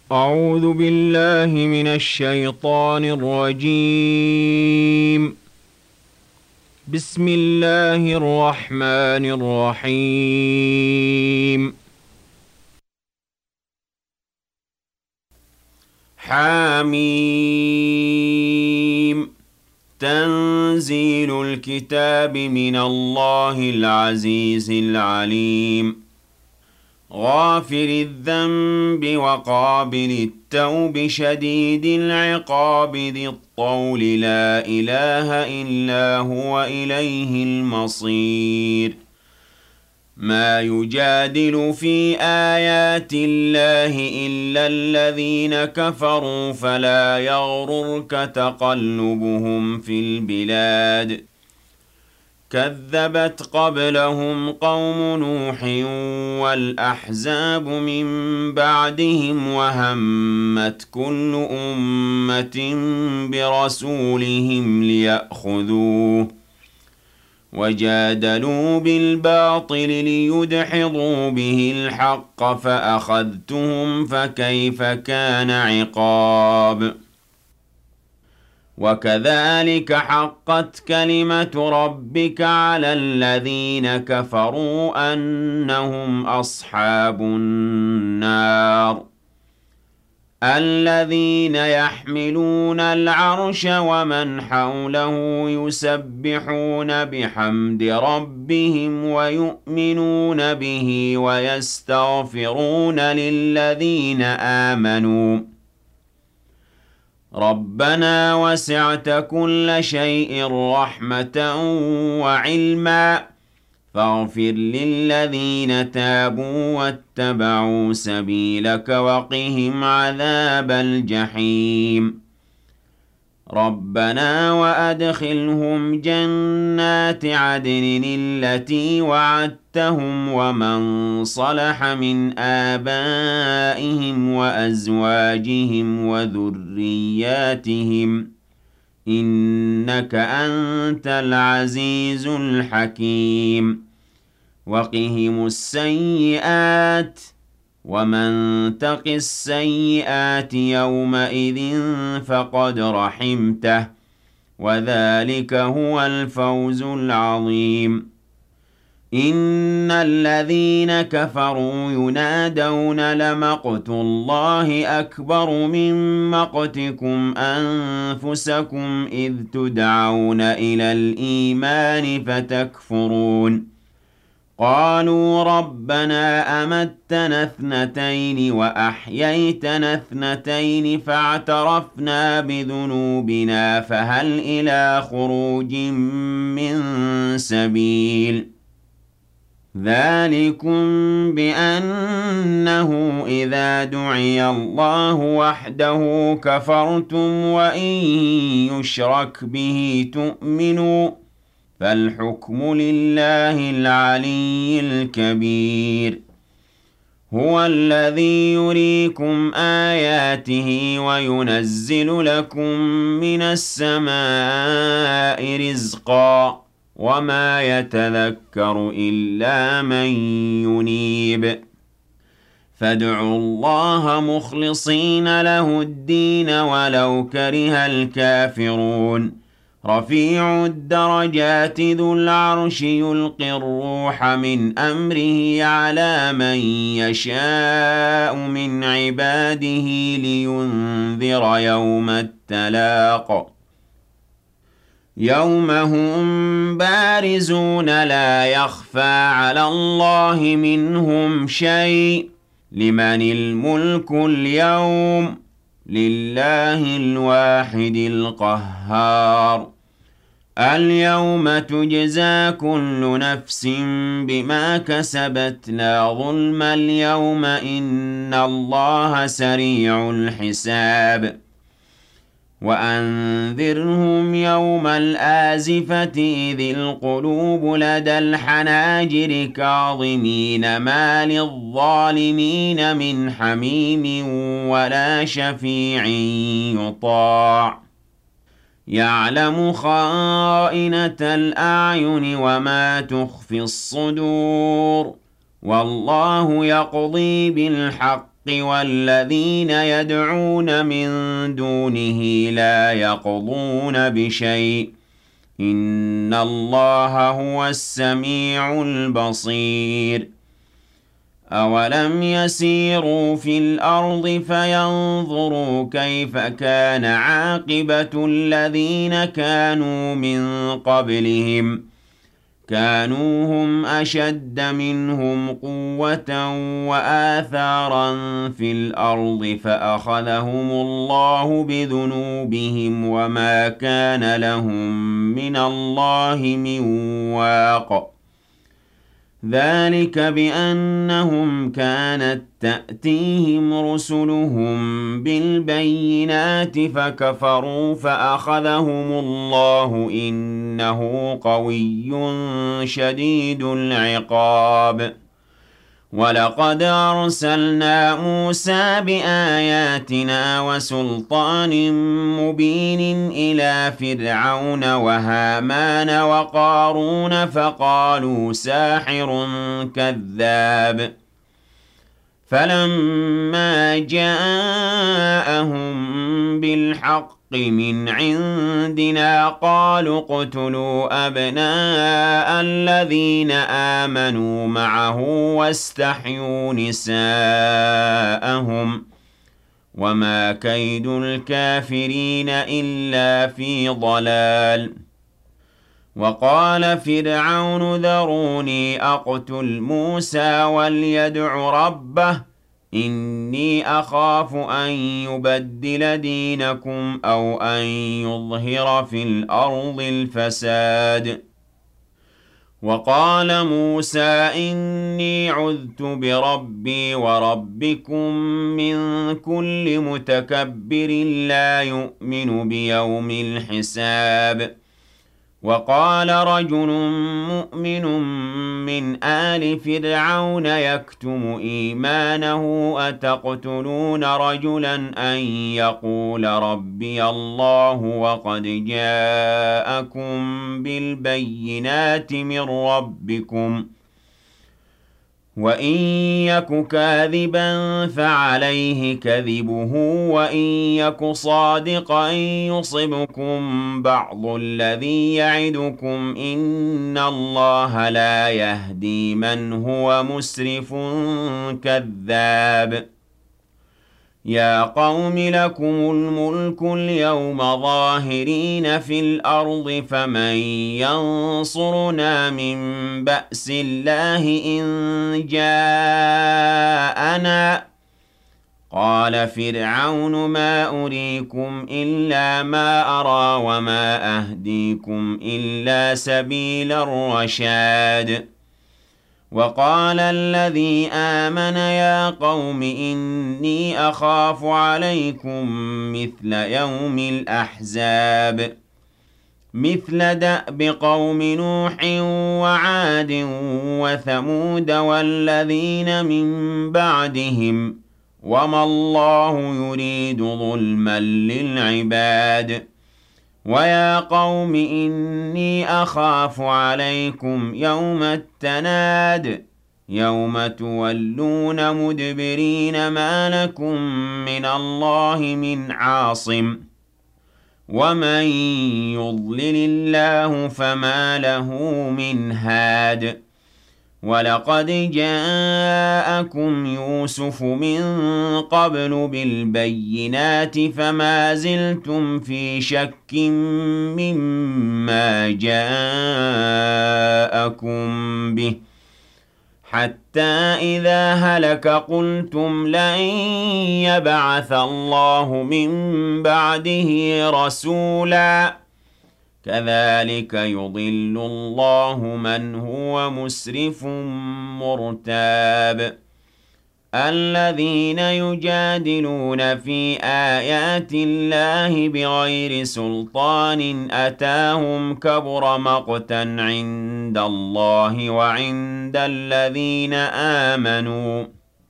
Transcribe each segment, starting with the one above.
أعوذ بالله من الشيطان الرجيم. بسم الله الرحمن الرحيم. حميم. تنزيل الكتاب من الله العزيز العليم. غافر الذنب وقابل التوب شديد العقاب ذي الطول لا إله إلا هو إليه المصير. ما يجادل في آيات الله إلا الذين كفروا فلا يغررك تقلبهم في البلاد. كذبت قبلهم قوم نوح والأحزاب من بعدهم وهمت كل أمة برسولهم ليأخذوه وجادلوا بالباطل ليدحضوا به الحق فأخذتهم فكيف كان عقاب. وكذلك حقت كلمة ربك على الذين كفروا أنهم أصحاب النار. الذين يحملون العرش ومن حوله يسبحون بحمد ربهم ويؤمنون به ويستغفرون للذين آمنوا ربنا وسعت كل شيء رحمة وعلما فاغفر للذين تابوا واتبعوا سبيلك وقهم عذاب الجحيم. ربنا وأدخلهم جنات عدن التي وعدتهم ومن صلح من آبائهم وأزواجهم وذرياتهم إنك أنت العزيز الحكيم. وقهم السيئات ومن تق السيئات يومئذ فقد رحمته وذلك هو الفوز العظيم. إن الذين كفروا ينادون لمقت الله أكبر من مقتكم أنفسكم إذ تدعون إلى الإيمان فتكفرون. قالوا ربنا أمتنا اثنتين وأحييتنا اثنتين فاعترفنا بذنوبنا فهل إلى خروج من سبيل. ذلكم بأنه إذا دعي الله وحده كفرتم وإن يشرك به تؤمنوا فالحكم لله العلي الكبير. هو الذي يريكم آياته وينزل لكم من السماء رزقا وما يتذكر إلا من ينيب. فادعوا الله مخلصين له الدين ولو كره الكافرون. رفيع الدرجات ذو العرش يلقي الروح من أمره على من يشاء من عباده لينذر يوم التلاق. يوم هم بارزون لا يخفى على الله منهم شيء. لمن الملك اليوم لله الواحد القهار. اليوم تجزى كل نفس بما كسبت لا ظلم اليوم إن الله سريع الحساب. وأنذرهم يوم الآزفة إذ القلوب لدى الحناجر كاظمين ما للظالمين من حميم ولا شفيع يطاع. يعلم خائنة الأعين وما تخفي الصدور والله يقضي بالحق والذين يدعون من دونه لا يقضون بشيء إن الله هو السميع البصير أولم يسيروا في الأرض فينظروا كيف كان عاقبة الذين كانوا من قبلهم كانوا هم أشد منهم قوة وآثارا في الأرض فأخذهم الله بذنوبهم وما كان لهم من الله من واق ذلك بأنهم كانت تأتيهم رسلهم بالبينات فكفروا فأخذهم الله إنه قوي شديد العقاب ولقد أرسلنا موسى بآياتنا وسلطان مبين إلى فرعون وهامان وقارون فقالوا ساحر كذاب فلما جاءهم بالحق من عندنا قالوا اقتلوا أبناء الذين آمنوا معه واستحيوا نساءهم وما كيد الكافرين إلا في ضلال وقال فرعون ذروني أقتل موسى وليدع ربه إني أخاف أن يبدل دينكم أو أن يظهر في الأرض الفساد وقال موسى إني عذت بربي وربكم من كل متكبر لا يؤمن بيوم الحساب وقال رجل مؤمن من آل فرعون يكتم إيمانه أتقتلون رجلا أن يقول ربي الله وقد جاءكم بالبينات من ربكم وإن يك كاذبا فعليه كذبه وإن يك صادقا يصبكم بعض الذي يعدكم إن الله لا يهدي من هو مسرف كذاب يا قوم لكم الملك اليوم ظاهرين في الأرض فمن ينصرنا من بأس الله إن جاءنا قال فرعون ما أريكم إلا ما أرى وما أهديكم إلا سبيل الرشاد وقال الذي آمن يا قوم إني أخاف عليكم مثل يوم الأحزاب مثل دأب قوم نوح وعاد وثمود والذين من بعدهم وما الله يريد ظلما للعباد ويا قوم إني أخاف عليكم يوم التناد يوم تولون مدبرين ما لكم من الله من عاصم ومن يضلل الله فما له من هاد ولقد جاءكم يوسف من قبل بالبينات فما زلتم في شك مما جاءكم به حتى إذا هلك قلتم لن يبعث الله من بعده رسولا كذلك يضل الله من هو مسرف مرتاب الذين يجادلون في آيات الله بغير سلطان أتاهم كبر مقتا عند الله وعند الذين آمنوا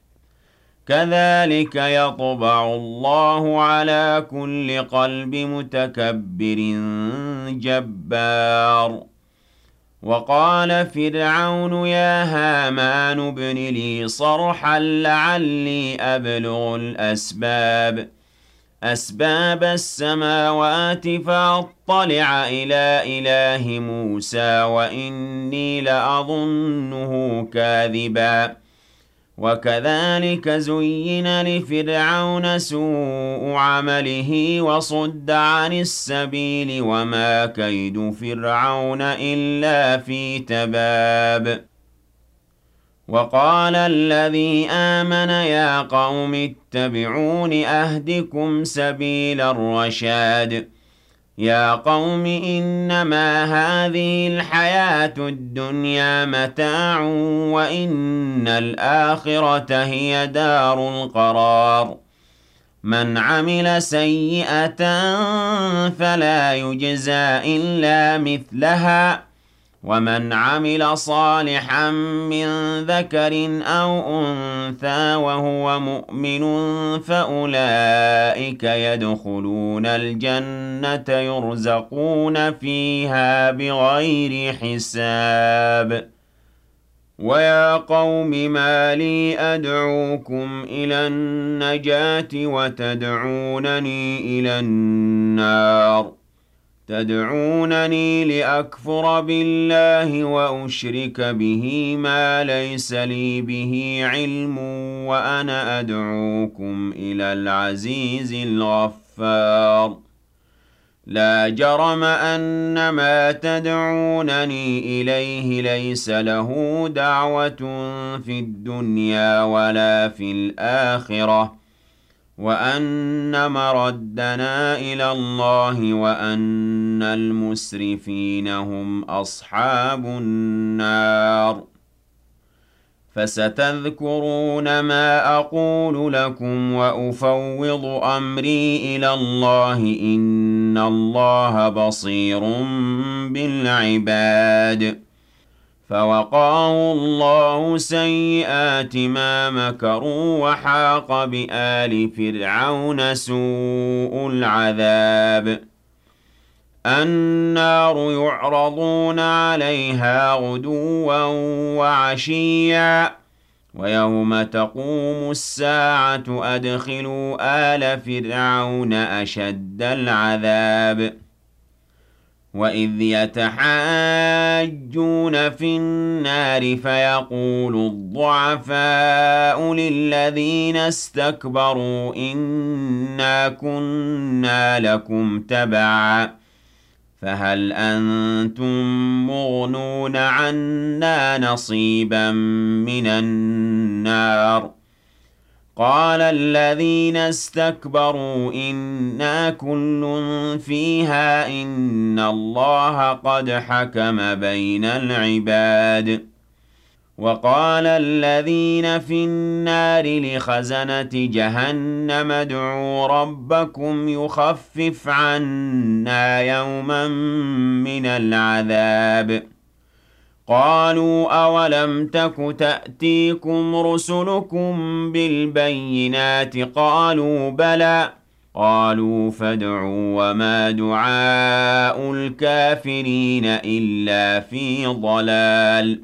كذلك يطبع الله على كل قلب متكبر جبار وقال فرعون يا هامان ابن لي صرحا لعلي أبلغ أسباب السماوات فأطلع إلى إله موسى وإني لأظنه كاذبا وكذلك زين لفرعون سوء عمله وصد عن السبيل وما كيد فرعون إلا في تباب وقال الذي آمن يا قوم اتبعون أهدكم سبيل الرشاد يا قوم إنما هذه الحياة الدنيا متاع وإن الآخرة هي دار القرار من عمل سيئة فلا يجزى إلا مثلها ومن عمل صالحا من ذكر أو أنثى وهو مؤمن فأولئك يدخلون الجنة يرزقون فيها بغير حساب ويا قوم ما لي أدعوكم إلى النجاة وتدعونني إلى النار تدعونني لأكفر بالله وأشرك به ما ليس لي به علم وأنا أدعوكم إلى العزيز الغفار لا جرم أن ما تدعونني إليه ليس له دعوة في الدنيا ولا في الآخرة وأن مردنا إلى الله وأن المسرفين هم أصحاب النار فستذكرون ما أقول لكم وأفوض أمري إلى الله إن الله بصير بالعباد فوقاه الله سيئات ما مكروا وحاق بآل فرعون سوء العذاب النار يعرضون عليها غدوا وعشيا ويوم تقوم الساعة أدخلوا آل فرعون أشد العذاب وإذ يتحاجون في النار فيقول الضعفاء للذين استكبروا إنا كنا لكم تبعا فهل أنتم مغنون عنا نصيبا من النار قال الذين استكبروا إنا كل فيها إن الله قد حكم بين العباد وقال الذين في النار لخزنة جهنم ادعوا ربكم يخفف عنا يوما من العذاب قالوا أولم تك تأتيكم رسلكم بالبينات قالوا بلى قالوا فادعوا وما دعاء الكافرين إلا في ضلال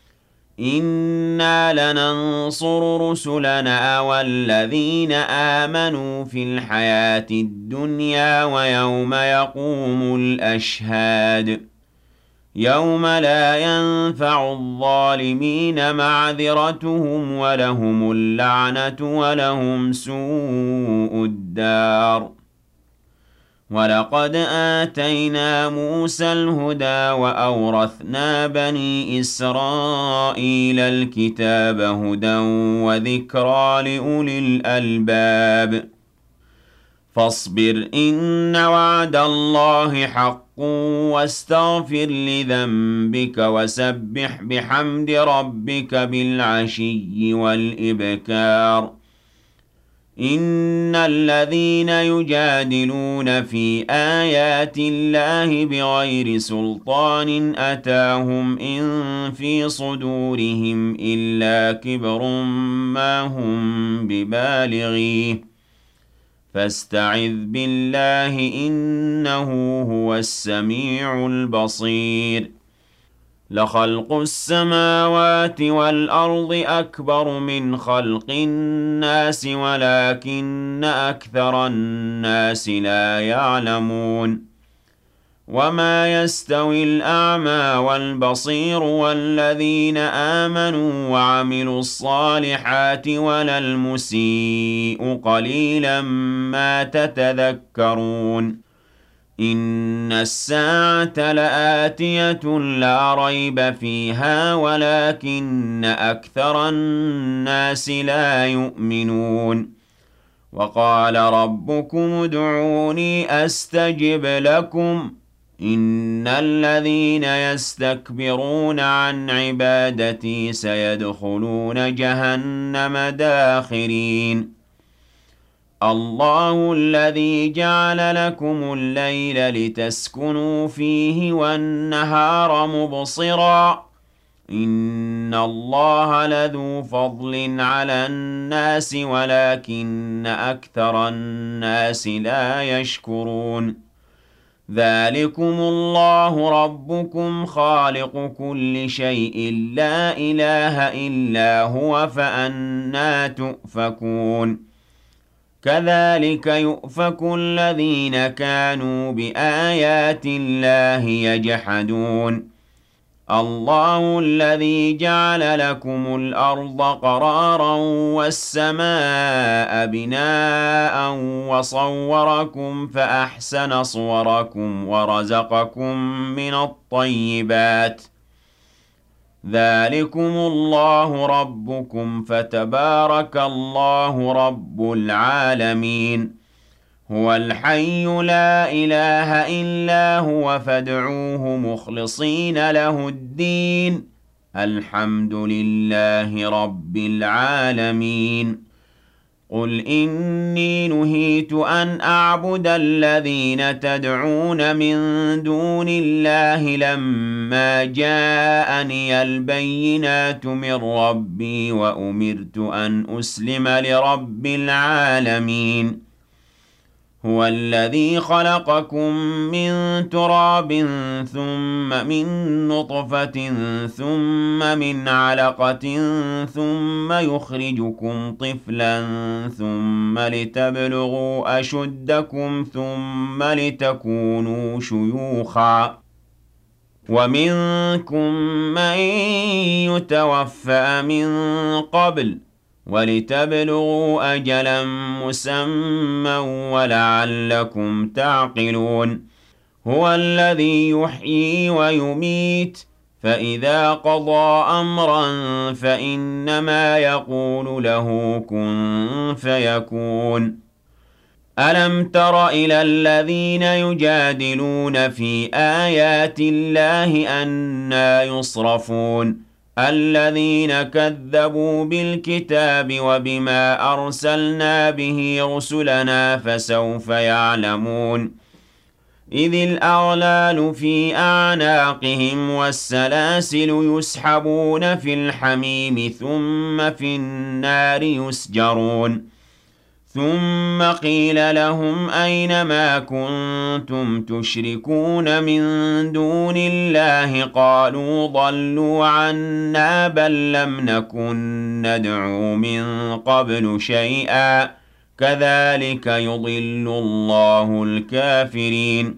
إنا لننصر رسلنا والذين آمنوا في الحياة الدنيا ويوم يقوم الأشهاد يوم لا ينفع الظالمين معذرتهم ولهم اللعنة ولهم سوء الدار ولقد آتينا موسى الهدى وأورثنا بني إسرائيل الكتاب هدى وذكرى لأولي الألباب فاصبر إن وعد الله حق واستغفر لذنبك وسبح بحمد ربك بالعشي والإبكار إن الذين يجادلون في آيات الله بغير سلطان أتاهم إن في صدورهم إلا كبر ما هم ببالغيه فاستعذ بالله إنه هو السميع البصير لخلق السماوات والأرض أكبر من خلق الناس ولكن أكثر الناس لا يعلمون وما يستوي الأعمى والبصير والذين آمنوا وعملوا الصالحات ولا المسيء قليلا ما تتذكرون إن الساعة لآتية لا ريب فيها ولكن أكثر الناس لا يؤمنون وقال ربكم ادعوني أستجب لكم إن الذين يستكبرون عن عبادتي سيدخلون جهنم داخرين الله الذي جعل لكم الليل لتسكنوا فيه والنهار مبصرا إن الله لذو فضل على الناس ولكن أكثر الناس لا يشكرون ذلكم الله ربكم خالق كل شيء لا إله إلا هو فأنى تؤفكون كذلك يؤفك الذين كانوا بآيات الله يجحدون الله الذي جعل لكم الأرض قرارا والسماء بناء وصوركم فأحسن صوركم ورزقكم من الطيبات ذلكم الله ربكم فتبارك الله رب العالمين هو الحي لا إله إلا هو فادعوه مخلصين له الدين الحمد لله رب العالمين قل إني نهيت أن أعبد الذين تدعون من دون الله لما جاءني البينات من ربي وأمرت أن أسلم لرب العالمين هو الذي خلقكم من تراب ثم من نطفة ثم من علقة ثم يخرجكم طفلا ثم لتبلغوا أشدكم ثم لتكونوا شيوخا ومنكم من يتوفى من قبل ولتبلغوا أجلا مسمى ولعلكم تعقلون هو الذي يحيي ويميت فإذا قضى أمرا فإنما يقول له كن فيكون ألم تر إلى الذين يجادلون في آيات الله أنى يصرفون الذين كذبوا بالكتاب وبما أرسلنا به رسلنا فسوف يعلمون إذ الأغلال في أعناقهم والسلاسل يسحبون في الحميم ثم في النار يسجرون ثم قيل لهم أين ما كنتم تشركون من دون الله قالوا ضلوا عنا بل لم نكن ندعو من قبل شيئا كذلك يضل الله الكافرين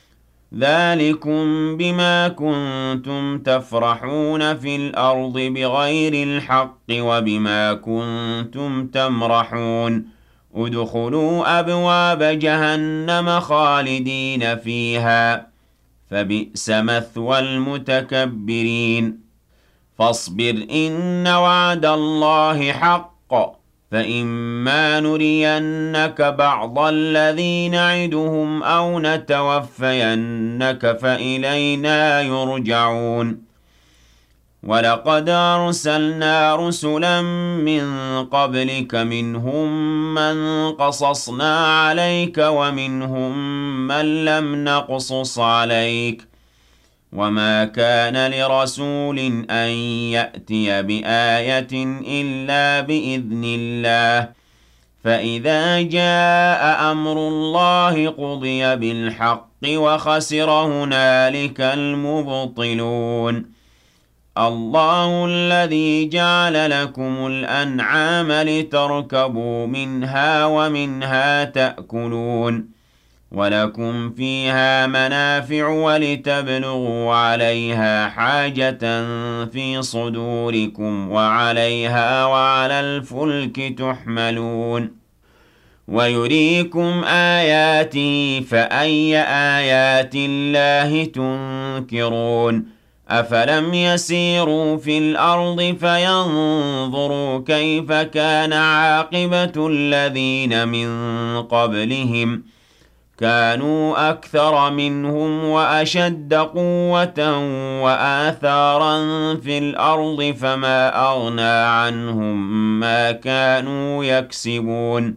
ذلكم بما كنتم تفرحون في الأرض بغير الحق وبما كنتم تمرحون ادخلوا أبواب جهنم خالدين فيها فبئس مثوى المتكبرين فاصبر إن وعد الله حق فإما نرينك بعض الذي نعدهم أو نتوفينك فإلينا يرجعون ولقد أرسلنا رسلا من قبلك منهم من قصصنا عليك ومنهم من لم نقصص عليك وما كان لرسول أن يأتي بآية إلا بإذن الله فإذا جاء أمر الله قضي بالحق وخسر هنالك المبطلون الله الذي جعل لكم الأنعام لتركبوا منها ومنها تأكلون ولكم فيها منافع ولتبلغوا عليها حاجة في صدوركم وعليها وعلى الفلك تحملون ويريكم آياته فأي آيات الله تنكرون أفلم يسيروا في الأرض فينظروا كيف كان عاقبة الذين من قبلهم كانوا أكثر منهم وأشد قوة وآثارا في الأرض فما أغنى عنهم ما كانوا يكسبون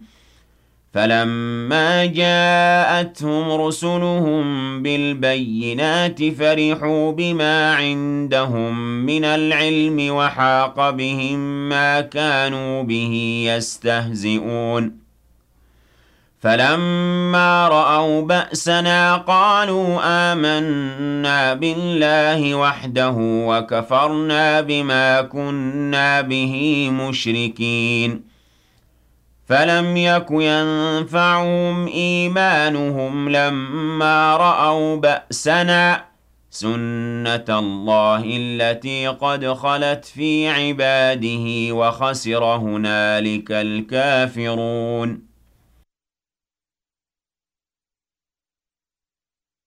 فلما جاءتهم رسلهم بالبينات فرحوا بما عندهم من العلم وحاق بهم ما كانوا به يستهزئون فلما رأوا بأسنا قالوا آمنا بالله وحده وكفرنا بما كنا به مشركين فلم يك ينفعهم إيمانهم لما رأوا بأسنا سنة الله التي قد خلت في عباده وخسر هنالك الكافرون